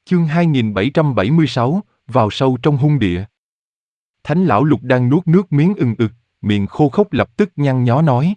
Chương 2776, vào sâu trong hung địa. Thánh lão lục đang nuốt nước miếng ừng ực, miệng khô khốc lập tức nhăn nhó nói.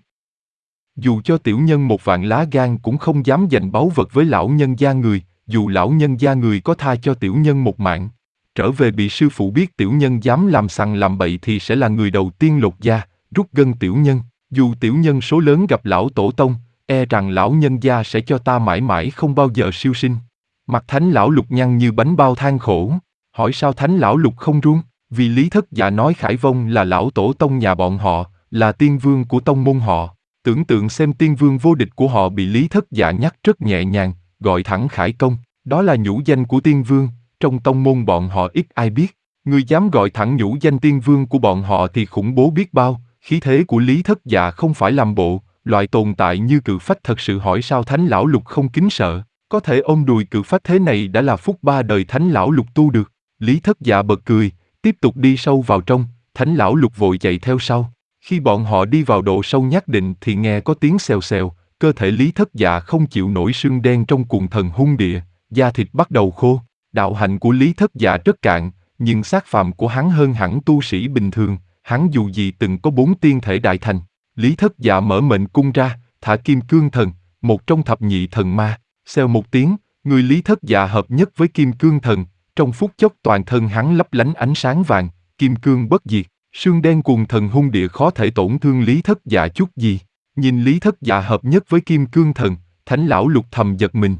Dù cho tiểu nhân một vạn lá gan cũng không dám giành báu vật với lão nhân gia người, dù lão nhân gia người có tha cho tiểu nhân một mạng. Trở về bị sư phụ biết tiểu nhân dám làm sằng làm bậy thì sẽ là người đầu tiên lột da, rút gân tiểu nhân. Dù tiểu nhân số lớn gặp lão tổ tông, e rằng lão nhân gia sẽ cho ta mãi mãi không bao giờ siêu sinh. Mặt thánh lão lục nhăn như bánh bao than khổ, hỏi sao thánh lão lục không run, vì Lý Thất Dạ nói Khải Vông là lão tổ tông nhà bọn họ, là tiên vương của tông môn họ. Tưởng tượng xem tiên vương vô địch của họ bị Lý Thất Dạ nhắc rất nhẹ nhàng, gọi thẳng Khải Công, đó là nhũ danh của tiên vương, trong tông môn bọn họ ít ai biết. Người dám gọi thẳng nhũ danh tiên vương của bọn họ thì khủng bố biết bao, khí thế của Lý Thất Dạ không phải làm bộ, loại tồn tại như cự phách thật sự hỏi sao thánh lão lục không kính sợ. Có thể ôm đùi cự phách thế này đã là phúc ba đời thánh lão lục tu được. Lý Thất Dạ bật cười, tiếp tục đi sâu vào trong, thánh lão lục vội chạy theo sau. Khi bọn họ đi vào độ sâu nhất định thì nghe có tiếng xèo xèo, cơ thể Lý Thất Dạ không chịu nổi sương đen trong cuồng thần hung địa, da thịt bắt đầu khô. Đạo hạnh của Lý Thất Dạ rất cạn, nhưng xác phàm của hắn hơn hẳn tu sĩ bình thường, hắn dù gì từng có 4 tiên thể đại thành. Lý Thất Dạ mở mệnh cung ra, thả kim cương thần, một trong thập nhị thần ma. Xèo một tiếng, người Lý Thất Dạ hợp nhất với kim cương thần, trong phút chốc toàn thân hắn lấp lánh ánh sáng vàng, kim cương bất diệt, sương đen cuồng thần hung địa khó thể tổn thương Lý Thất Dạ chút gì. Nhìn Lý Thất Dạ hợp nhất với kim cương thần, thánh lão lục thầm giật mình.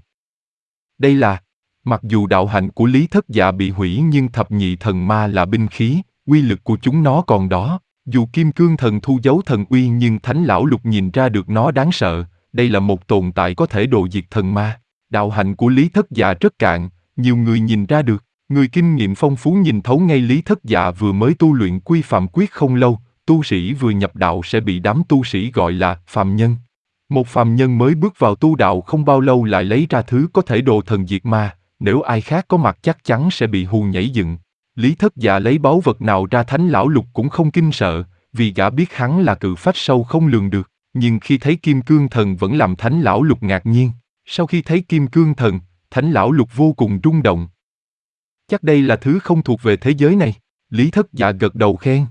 Đây là, mặc dù đạo hạnh của Lý Thất Dạ bị hủy nhưng thập nhị thần ma là binh khí, uy lực của chúng nó còn đó. Dù kim cương thần thu giấu thần uy nhưng thánh lão lục nhìn ra được nó đáng sợ, đây là một tồn tại có thể độ diệt thần ma. Đạo hạnh của Lý Thất Dạ rất cạn, nhiều người nhìn ra được, người kinh nghiệm phong phú nhìn thấu ngay Lý Thất Dạ vừa mới tu luyện quy phạm quyết không lâu, tu sĩ vừa nhập đạo sẽ bị đám tu sĩ gọi là phàm nhân. Một phàm nhân mới bước vào tu đạo không bao lâu lại lấy ra thứ có thể độ thần diệt ma, nếu ai khác có mặt chắc chắn sẽ bị hù nhảy dựng. Lý Thất Dạ lấy báu vật nào ra thánh lão lục cũng không kinh sợ, vì gã biết hắn là cự phách sâu không lường được, nhưng khi thấy kim cương thần vẫn làm thánh lão lục ngạc nhiên. Sau khi thấy kim cương thần, thánh lão lục vô cùng rung động. Chắc đây là thứ không thuộc về thế giới này. Lý Thất Dạ gật đầu khen.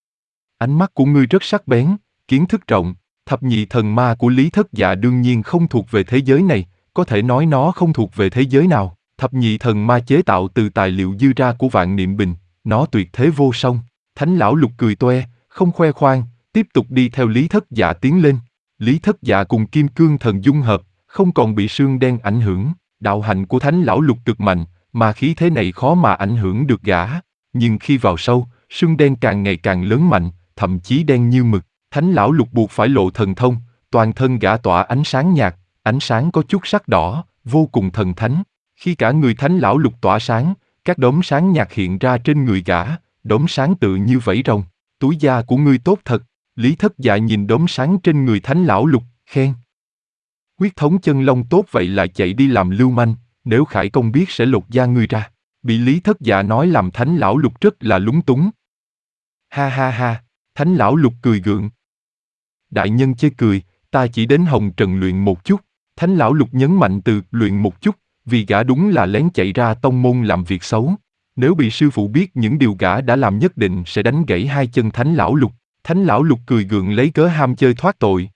Ánh mắt của ngươi rất sắc bén, kiến thức rộng. Thập nhị thần ma của Lý Thất Dạ đương nhiên không thuộc về thế giới này, có thể nói nó không thuộc về thế giới nào. Thập nhị thần ma chế tạo từ tài liệu dư ra của Vạn Niệm Bình, nó tuyệt thế vô song. Thánh lão lục cười toe, không khoe khoang, tiếp tục đi theo Lý Thất Dạ tiến lên. Lý Thất Dạ cùng kim cương thần dung hợp, không còn bị sương đen ảnh hưởng. Đạo hạnh của thánh lão lục cực mạnh, mà khí thế này khó mà ảnh hưởng được gã. Nhưng khi vào sâu, sương đen càng ngày càng lớn mạnh, thậm chí đen như mực. Thánh lão lục buộc phải lộ thần thông, toàn thân gã tỏa ánh sáng nhạt, ánh sáng có chút sắc đỏ, vô cùng thần thánh. Khi cả người thánh lão lục tỏa sáng, các đốm sáng nhạt hiện ra trên người gã, đốm sáng tựa như vảy rồng. Túi da của ngươi tốt thật. Lý Thất Dạ nhìn đốm sáng trên người thánh lão lục, khen. Huyết thống chân long tốt vậy lại chạy đi làm lưu manh, nếu Khải Công biết sẽ lột da ngươi ra. Bị Lý Thất Dạ nói làm thánh lão lục rất là lúng túng. Ha ha ha, thánh lão lục cười gượng. Đại nhân chê cười, ta chỉ đến Hồng Trần luyện một chút. Thánh lão lục nhấn mạnh từ luyện một chút, vì gã đúng là lén chạy ra tông môn làm việc xấu. Nếu bị sư phụ biết những điều gã đã làm nhất định sẽ đánh gãy hai chân thánh lão lục. Thánh lão lục cười gượng lấy cớ ham chơi thoát tội.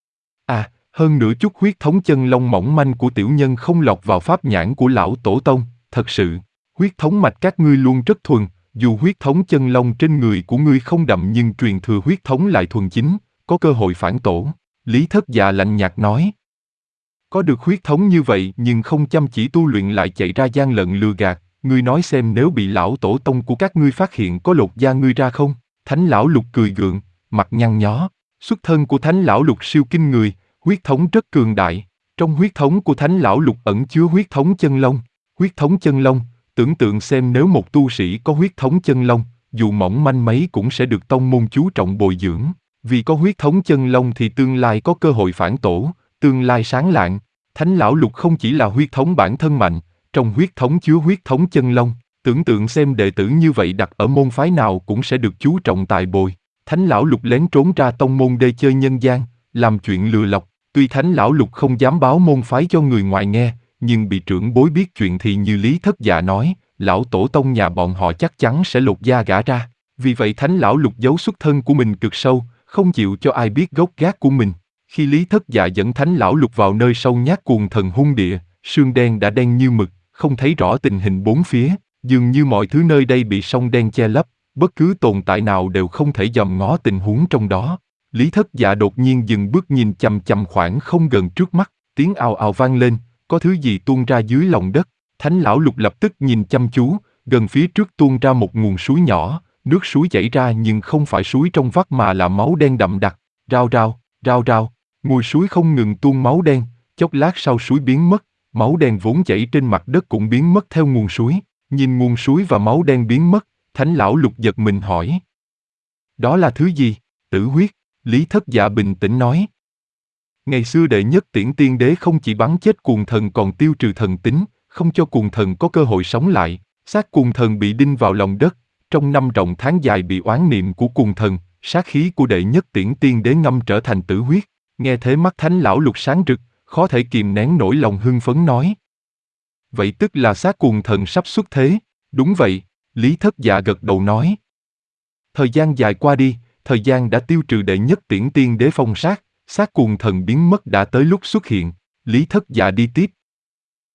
À, hơn nữa chút huyết thống chân long mỏng manh của tiểu nhân không lọt vào pháp nhãn của lão tổ tông, thật sự, huyết thống mạch các ngươi luôn rất thuần, dù huyết thống chân long trên người của ngươi không đậm nhưng truyền thừa huyết thống lại thuần chính, có cơ hội phản tổ. Lý Thất Dạ lạnh nhạt nói. Có được huyết thống như vậy nhưng không chăm chỉ tu luyện lại chạy ra gian lận lừa gạt, ngươi nói xem nếu bị lão tổ tông của các ngươi phát hiện có lột da ngươi ra không? Thánh lão lục cười gượng, mặt nhăn nhó. Xuất thân của thánh lão lục siêu kinh người, huyết thống rất cường đại. Trong huyết thống của thánh lão lục ẩn chứa huyết thống chân long. Huyết thống chân long, tưởng tượng xem nếu một tu sĩ có huyết thống chân long, dù mỏng manh mấy cũng sẽ được tông môn chú trọng bồi dưỡng. Vì có huyết thống chân long thì tương lai có cơ hội phản tổ, tương lai sáng lạng. Thánh lão lục không chỉ là huyết thống bản thân mạnh, trong huyết thống chứa huyết thống chân long. Tưởng tượng xem đệ tử như vậy đặt ở môn phái nào cũng sẽ được chú trọng tài bồi. Thánh lão lục lén trốn ra tông môn đê chơi nhân gian, làm chuyện lừa lọc. Tuy thánh lão lục không dám báo môn phái cho người ngoài nghe, nhưng bị trưởng bối biết chuyện thì như Lý Thất Dạ nói, lão tổ tông nhà bọn họ chắc chắn sẽ lột da gả ra. Vì vậy Thánh lão Lục giấu xuất thân của mình cực sâu, không chịu cho ai biết gốc gác của mình. Khi Lý Thất Dạ dẫn Thánh lão Lục vào nơi sâu nhát cuồng thần hung địa, sương đen đã đen như mực, không thấy rõ tình hình bốn phía, dường như mọi thứ nơi đây bị sông đen che lấp, bất cứ tồn tại nào đều không thể dòm ngó tình huống trong đó. Lý Thất Dạ đột nhiên dừng bước nhìn chằm chằm khoảng không gần trước mắt, tiếng ào ào vang lên, có thứ gì tuôn ra dưới lòng đất. Thánh lão Lục lập tức nhìn chăm chú, gần phía trước tuôn ra một nguồn suối nhỏ, nước suối chảy ra nhưng không phải suối trong vắt mà là máu đen đậm đặc, rao rao, rao rao, mùi suối không ngừng tuôn máu đen, chốc lát sau suối biến mất, máu đen vốn chảy trên mặt đất cũng biến mất theo nguồn suối. Nhìn nguồn suối và máu đen biến mất, Thánh lão Lục giật mình hỏi. Đó là thứ gì? Tử huyết, Lý Thất Dạ bình tĩnh nói. Ngày xưa đệ nhất tiễn tiên đế không chỉ bắn chết cuồng thần còn tiêu trừ thần tính, không cho cuồng thần có cơ hội sống lại, xác cuồng thần bị đinh vào lòng đất, trong năm rộng tháng dài bị oán niệm của cuồng thần, sát khí của đệ nhất tiễn tiên đế ngâm trở thành tử huyết. Nghe thế mắt Thánh lão Lục sáng rực, khó thể kìm nén nổi lòng hưng phấn nói. Vậy tức là xác cuồng thần sắp xuất thế. Đúng vậy, Lý Thất Dạ gật đầu nói. Thời gian dài qua đi, thời gian đã tiêu trừ đệ nhất tiễn tiên đế phong sát, xác cuồng thần biến mất đã tới lúc xuất hiện. Lý Thất Dạ đi tiếp,